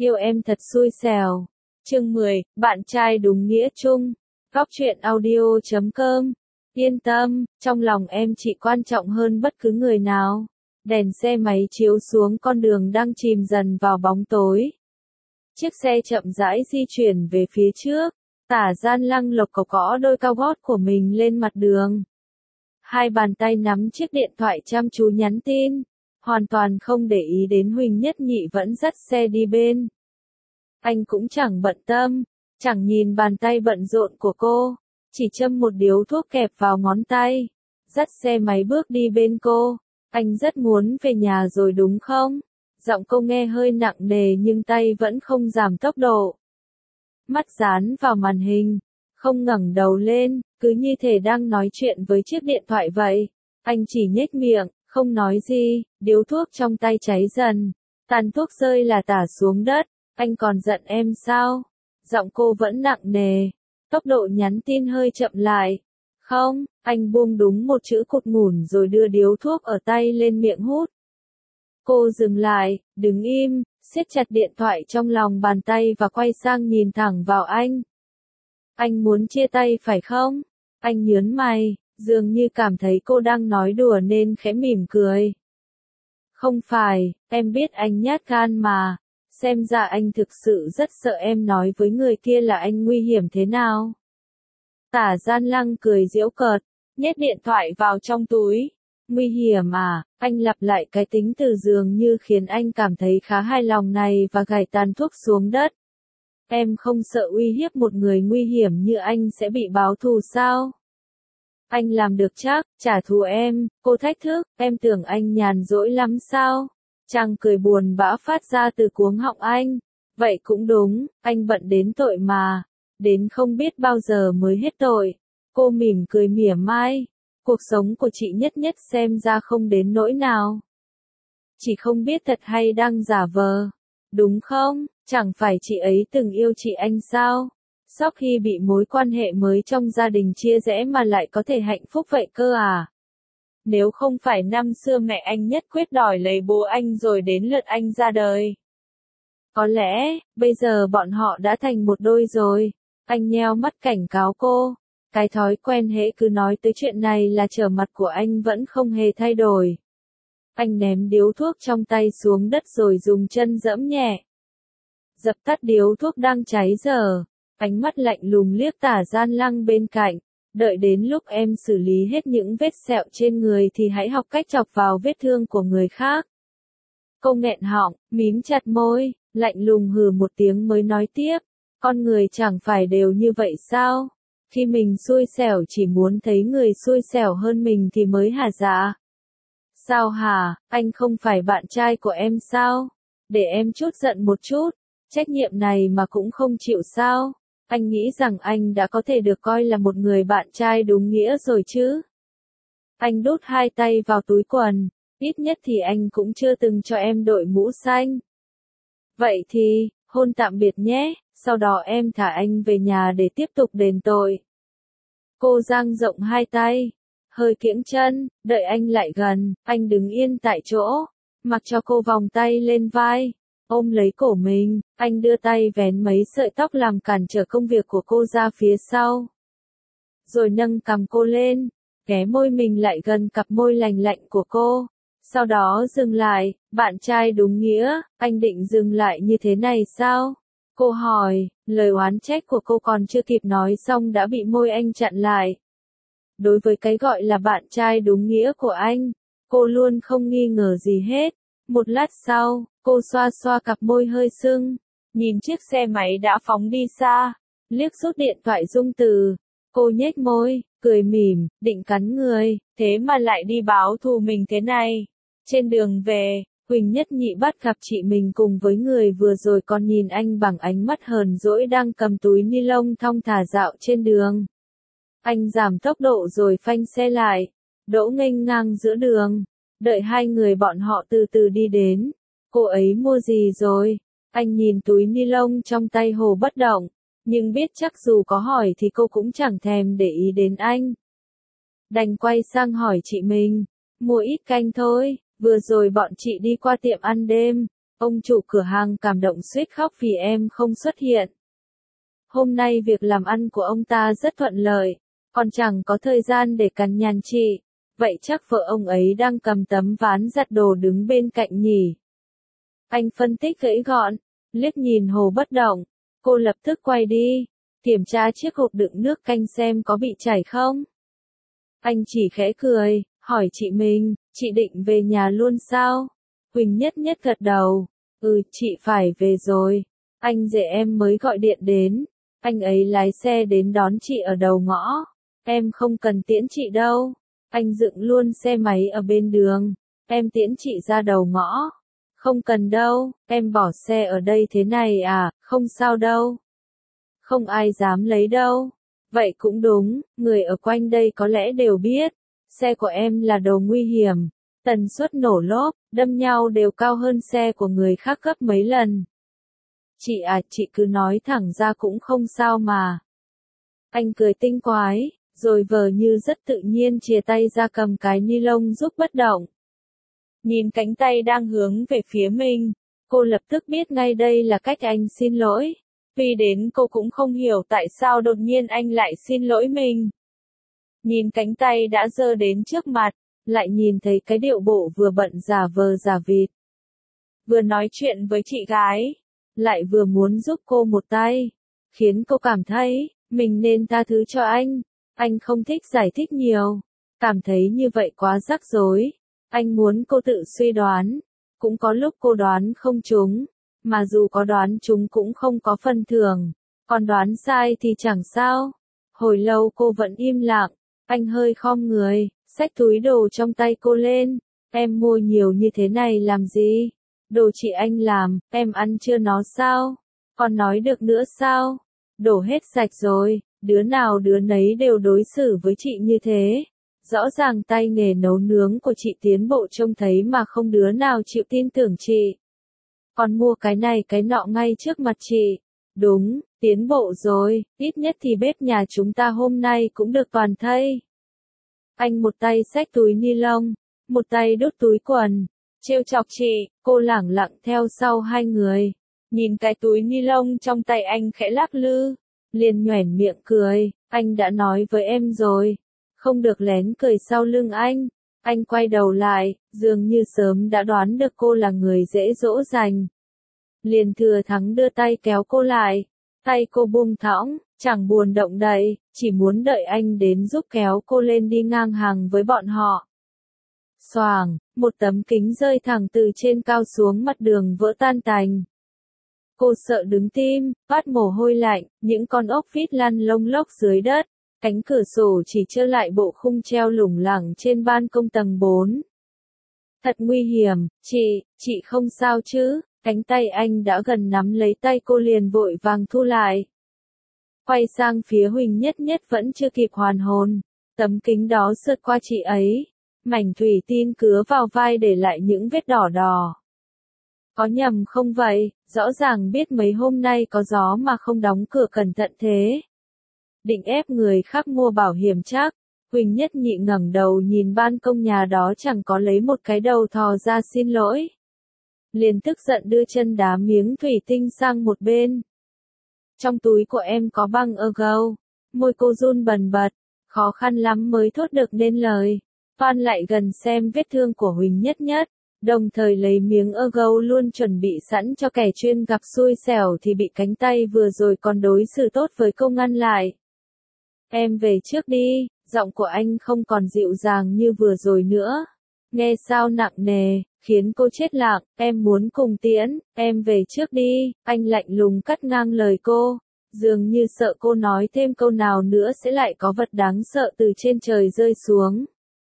Yêu em thật xui xẻo. Chương 10, bạn trai đúng nghĩa chung. Góc truyện audio.com. Yên tâm, trong lòng em chị quan trọng hơn bất cứ người nào. Đèn xe máy chiếu xuống con đường đang chìm dần vào bóng tối. Chiếc xe chậm rãi di chuyển về phía trước. Tả Gian Lăng lộc cộc gõ đôi cao gót của mình lên mặt đường. Hai bàn tay nắm chiếc điện thoại chăm chú nhắn tin. Hoàn toàn không để ý đến Huỳnh Nhất Nhị vẫn dắt xe đi bên. Anh cũng chẳng bận tâm, chẳng nhìn bàn tay bận rộn của cô, chỉ châm một điếu thuốc kẹp vào ngón tay, dắt xe máy bước đi bên cô. Anh rất muốn về nhà rồi đúng không? Giọng cô nghe hơi nặng nề nhưng tay vẫn không giảm tốc độ. Mắt dán vào màn hình, không ngẩng đầu lên, cứ như thể đang nói chuyện với chiếc điện thoại vậy. Anh chỉ nhếch miệng, không nói gì, điếu thuốc trong tay cháy dần, tàn thuốc rơi là tả xuống đất. Anh còn giận em sao? Giọng cô vẫn nặng nề, tốc độ nhắn tin hơi chậm lại. Không, anh buông đúng một chữ cụt ngủn rồi đưa điếu thuốc ở tay lên miệng hút. Cô dừng lại, đứng im, siết chặt điện thoại trong lòng bàn tay và quay sang nhìn thẳng vào anh. Anh muốn chia tay phải không? Anh nhớn mày, dường như cảm thấy cô đang nói đùa nên khẽ mỉm cười. Không phải, em biết anh nhát gan mà. Xem ra anh thực sự rất sợ em nói với người kia là anh nguy hiểm thế nào. Tả Gian Lăng cười giễu cợt, nhét điện thoại vào trong túi. Nguy hiểm à? Anh lặp lại cái tính từ dường như khiến anh cảm thấy khá hài lòng này và gảy tàn thuốc xuống đất. Em không sợ uy hiếp một người nguy hiểm như anh sẽ bị báo thù sao? Anh làm được chắc, trả thù em, cô thách thức, em tưởng anh nhàn rỗi lắm sao? Chàng cười buồn bã phát ra từ cuống họng anh. Vậy cũng đúng, anh bận đến tội mà. Đến không biết bao giờ mới hết tội. Cô mỉm cười mỉa mai. Cuộc sống của chị Nhất Nhất xem ra không đến nỗi nào. Chị không biết thật hay đang giả vờ. Đúng không? Chẳng phải chị ấy từng yêu chị anh sao? Sau khi bị mối quan hệ mới trong gia đình chia rẽ mà lại có thể hạnh phúc vậy cơ à? Nếu không phải năm xưa mẹ anh nhất quyết đòi lấy bố anh rồi đến lượt anh ra đời. Có lẽ, bây giờ bọn họ đã thành một đôi rồi. Anh nheo mắt cảnh cáo cô. Cái thói quen hễ cứ nói tới chuyện này là trở mặt của anh vẫn không hề thay đổi. Anh ném điếu thuốc trong tay xuống đất rồi dùng chân giẫm nhẹ. Dập tắt điếu thuốc đang cháy dở. Ánh mắt lạnh lùng liếc Tả Gian Lăng bên cạnh. Đợi đến lúc em xử lý hết những vết sẹo trên người thì hãy học cách chọc vào vết thương của người khác. Cô nghẹn họng, mím chặt môi, lạnh lùng hừ một tiếng mới nói tiếp. Con người chẳng phải đều như vậy sao? Khi mình xui xẻo chỉ muốn thấy người xui xẻo hơn mình thì mới hả dạ? Sao hả, anh không phải bạn trai của em sao? Để em chút giận một chút, trách nhiệm này mà cũng không chịu sao? Anh nghĩ rằng anh đã có thể được coi là một người bạn trai đúng nghĩa rồi chứ. Anh đút hai tay vào túi quần, ít nhất thì anh cũng chưa từng cho em đội mũ xanh. Vậy thì, hôn tạm biệt nhé, sau đó em thả anh về nhà để tiếp tục đền tội. Cô dang rộng hai tay, hơi kiễng chân, đợi anh lại gần, anh đứng yên tại chỗ, mặc cho cô vòng tay lên vai. Ôm lấy cổ mình, anh đưa tay vén mấy sợi tóc làm cản trở công việc của cô ra phía sau. Rồi nâng cằm cô lên, ghé môi mình lại gần cặp môi lành lạnh của cô. Sau đó dừng lại, bạn trai đúng nghĩa, anh định dừng lại như thế này sao? Cô hỏi, lời oán trách của cô còn chưa kịp nói xong đã bị môi anh chặn lại. Đối với cái gọi là bạn trai đúng nghĩa của anh, cô luôn không nghi ngờ gì hết. Một lát sau, cô xoa xoa cặp môi hơi sưng, nhìn chiếc xe máy đã phóng đi xa, liếc rút điện thoại rung từ. Cô nhếch môi, cười mỉm, định cắn người, thế mà lại đi báo thù mình thế này. Trên đường về, Huỳnh Nhất Nhị bắt gặp chị mình cùng với người vừa rồi còn nhìn anh bằng ánh mắt hờn dỗi đang cầm túi ni lông thong thả dạo trên đường. Anh giảm tốc độ rồi phanh xe lại, đỗ nghênh ngang giữa đường. Đợi hai người bọn họ từ từ đi đến. Cô ấy mua gì rồi? Anh nhìn túi ni lông trong tay Hồ bất động, nhưng biết chắc dù có hỏi thì cô cũng chẳng thèm để ý đến anh. Đành quay sang hỏi chị mình, mua ít canh thôi, vừa rồi bọn chị đi qua tiệm ăn đêm, Ông chủ cửa hàng cảm động suýt khóc vì em không xuất hiện. Hôm nay việc làm ăn của ông ta rất thuận lợi, còn chẳng có thời gian để cằn nhằn chị. Vậy chắc vợ ông ấy đang cầm tấm ván giặt đồ đứng bên cạnh nhỉ? Anh phân tích gãy gọn, liếc nhìn Hồ bất động. Cô lập tức quay đi, kiểm tra chiếc hộp đựng nước canh xem có bị chảy không. Anh chỉ khẽ cười, hỏi chị mình, chị định về nhà luôn sao? Huỳnh Nhất Nhất gật đầu, chị phải về rồi. Anh rể em mới gọi điện đến, anh ấy lái xe đến đón chị ở đầu ngõ. Em không cần tiễn chị đâu, anh dựng luôn xe máy ở bên đường, em tiễn chị ra đầu ngõ. Không cần đâu, em bỏ xe ở đây thế này à, không sao đâu. Không ai dám lấy đâu. Vậy cũng đúng, người ở quanh đây có lẽ đều biết, xe của em là đồ nguy hiểm, tần suất nổ lốp, đâm nhau đều cao hơn xe của người khác gấp mấy lần. Chị cứ nói thẳng ra cũng không sao mà. Anh cười tinh quái, rồi vờ như rất tự nhiên chìa tay ra cầm cái ni lông giúp bất động. Nhìn cánh tay đang hướng về phía mình, cô lập tức biết ngay đây là cách anh xin lỗi. Vì đến cô cũng không hiểu tại sao đột nhiên anh lại xin lỗi mình. Nhìn cánh tay đã giơ đến trước mặt, lại nhìn thấy cái điệu bộ vừa bận giả vờ giả vịt. Vừa nói chuyện với chị gái, lại vừa muốn giúp cô một tay, khiến cô cảm thấy, mình nên tha thứ cho anh. Anh không thích giải thích nhiều, cảm thấy như vậy quá rắc rối. Anh muốn cô tự suy đoán, cũng có lúc cô đoán không trúng, mà dù có đoán trúng cũng không có phần thưởng, còn đoán sai thì chẳng sao. Hồi lâu cô vẫn im lặng, anh hơi khom người, xách túi đồ trong tay cô lên. Em mua nhiều như thế này làm gì? Đồ chị anh làm, em ăn chưa nó sao? Còn nói được nữa sao? Đổ hết sạch rồi, đứa nào đứa nấy đều đối xử với chị như thế. Rõ ràng tay nghề nấu nướng của chị tiến bộ trông thấy mà không đứa nào chịu tin tưởng chị. Còn mua cái này cái nọ ngay trước mặt chị. Đúng, tiến bộ rồi, ít nhất thì bếp nhà chúng ta hôm nay cũng được toàn thây. Anh một tay xách túi ni lông, một tay đút túi quần, trêu chọc chị, cô lẳng lặng theo sau hai người. Nhìn cái túi ni lông trong tay anh khẽ lắc lư, liền nhoẻn miệng cười, anh đã nói với em rồi, không được lén cười sau lưng anh. Anh quay đầu lại, dường như sớm đã đoán được cô là người dễ dỗ dành. Liền thừa thắng đưa tay kéo cô lại, tay cô buông thõng, chẳng buồn động đậy, chỉ muốn đợi anh đến giúp kéo cô lên đi ngang hàng với bọn họ. Xoàng, một tấm kính rơi thẳng từ trên cao xuống mặt đường vỡ tan tành. Cô sợ đứng tim, toát mồ hôi lạnh, những con ốc vít lăn lông lốc dưới đất, cánh cửa sổ chỉ trơ lại bộ khung treo lủng lẳng trên ban công tầng 4. Thật nguy hiểm, chị không sao chứ? Cánh tay anh đã gần nắm lấy tay cô liền vội vàng thu lại. Quay sang phía Huỳnh Nhất Nhất vẫn chưa kịp hoàn hồn, tấm kính đó sượt qua chị ấy, mảnh thủy tinh cứa vào vai để lại những vết đỏ đỏ. Có nhầm không vậy, rõ ràng biết mấy hôm nay có gió mà không đóng cửa cẩn thận thế. Định ép người khác mua bảo hiểm chắc. Huỳnh Nhất Nhị ngẩng đầu nhìn ban công nhà đó chẳng có lấy một cái đầu thò ra xin lỗi. Liền tức giận đưa chân đá miếng thủy tinh sang một bên. Trong túi của em có băng ergo. Môi cô run bần bật, khó khăn lắm mới thốt được nên lời. Toan lại gần xem vết thương của Huỳnh Nhất Nhất, đồng thời lấy miếng ergo luôn chuẩn bị sẵn cho kẻ chuyên gặp xui xẻo thì bị cánh tay vừa rồi còn đối xử tốt với cô ngăn lại. Em về trước đi, giọng của anh không còn dịu dàng như vừa rồi nữa. Nghe sao nặng nề, khiến cô chết lặng, em muốn cùng tiễn, em về trước đi, anh lạnh lùng cắt ngang lời cô, dường như sợ cô nói thêm câu nào nữa sẽ lại có vật đáng sợ từ trên trời rơi xuống.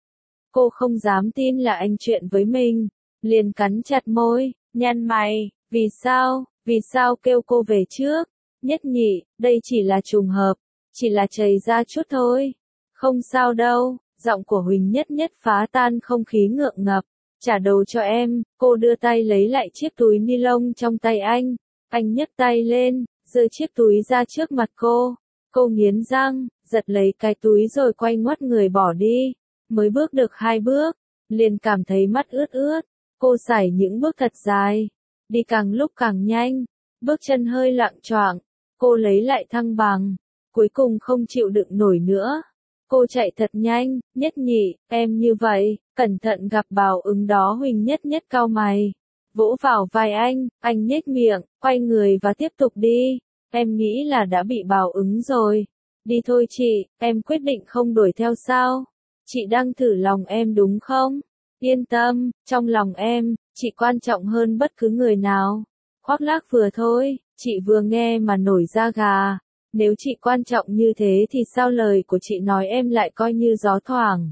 Cô không dám tin là anh chuyện với mình, liền cắn chặt môi, nhăn mày, vì sao kêu cô về trước? Nhất Nhị, đây chỉ là trùng hợp, chỉ là chày ra chút thôi, không sao đâu. Giọng của Huỳnh Nhất Nhất phá tan không khí ngượng ngập. Trả đồ cho em, cô đưa tay lấy lại chiếc túi ni lông trong tay anh nhấc tay lên, giơ chiếc túi ra trước mặt cô. Cô nghiến răng, giật lấy cái túi rồi quay ngoắt người bỏ đi. Mới bước được 2 bước, liền cảm thấy mắt ướt ướt. Cô sải những bước thật dài, đi càng lúc càng nhanh, bước chân hơi loạng choạng, cô lấy lại thăng bằng, cuối cùng không chịu đựng nổi nữa. Cô chạy thật nhanh, Nhất Nhị, em như vậy, cẩn thận gặp báo ứng đó. Huỳnh Nhất Nhất cau mày, vỗ vào vai anh nhếch miệng, quay người và tiếp tục đi. Em nghĩ là đã bị báo ứng rồi. Đi thôi chị, em quyết định không đuổi theo sao? Chị đang thử lòng em đúng không? Yên tâm, trong lòng em, chị quan trọng hơn bất cứ người nào. Khoác lác vừa thôi, chị vừa nghe mà nổi da gà. Nếu chị quan trọng như thế thì sao lời của chị nói em lại coi như gió thoảng?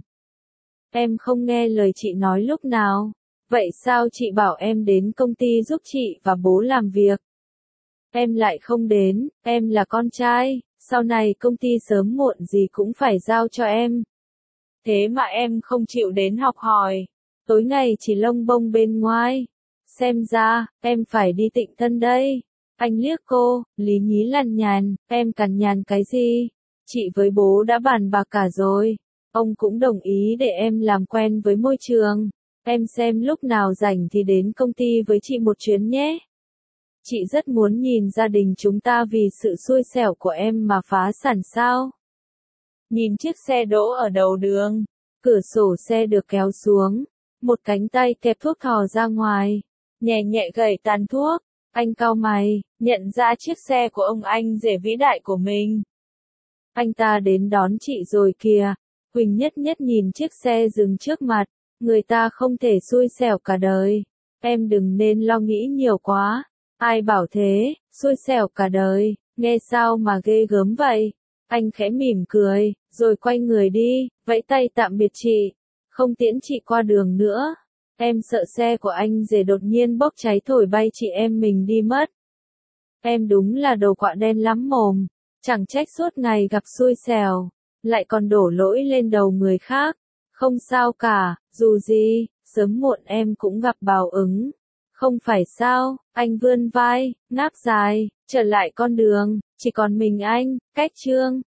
Em không nghe lời chị nói lúc nào. Vậy sao chị bảo em đến công ty giúp chị và bố làm việc? Em lại không đến, em là con trai, sau này công ty sớm muộn gì cũng phải giao cho em. Thế mà em không chịu đến học hỏi, tối ngày chỉ lông bông bên ngoài. Xem ra, em phải đi tịnh thân đây. Anh liếc cô, Lý Nhí lằn nhàn, em cằn nhằn cái gì? Chị với bố đã bàn bạc cả rồi. Ông cũng đồng ý để em làm quen với môi trường. Em xem lúc nào rảnh thì đến công ty với chị một chuyến nhé. Chị rất muốn nhìn gia đình chúng ta vì sự xui xẻo của em mà phá sản sao. Nhìn chiếc xe đỗ ở đầu đường, cửa sổ xe được kéo xuống, một cánh tay kẹp thuốc thò ra ngoài, nhẹ nhẹ gẩy tàn thuốc, anh cau mày, nhận ra chiếc xe của ông anh rể vĩ đại của mình. Anh ta đến đón chị rồi kìa. Huỳnh Nhất Nhất nhìn chiếc xe dừng trước mặt, người ta không thể xui xẻo cả đời. Em đừng nên lo nghĩ nhiều quá. Ai bảo thế, xui xẻo cả đời, nghe sao mà ghê gớm vậy. Anh khẽ mỉm cười, rồi quay người đi, vẫy tay tạm biệt chị, không tiễn chị qua đường nữa. Em sợ xe của anh rể đột nhiên bốc cháy thổi bay chị em mình đi mất. Em đúng là đồ quạ đen lắm mồm, chẳng trách suốt ngày gặp xui xẻo, lại còn đổ lỗi lên đầu người khác. Không sao cả, dù gì, sớm muộn em cũng gặp báo ứng. Không phải sao, anh vươn vai, ngáp dài, trở lại con đường, chỉ còn mình anh, cách Trương.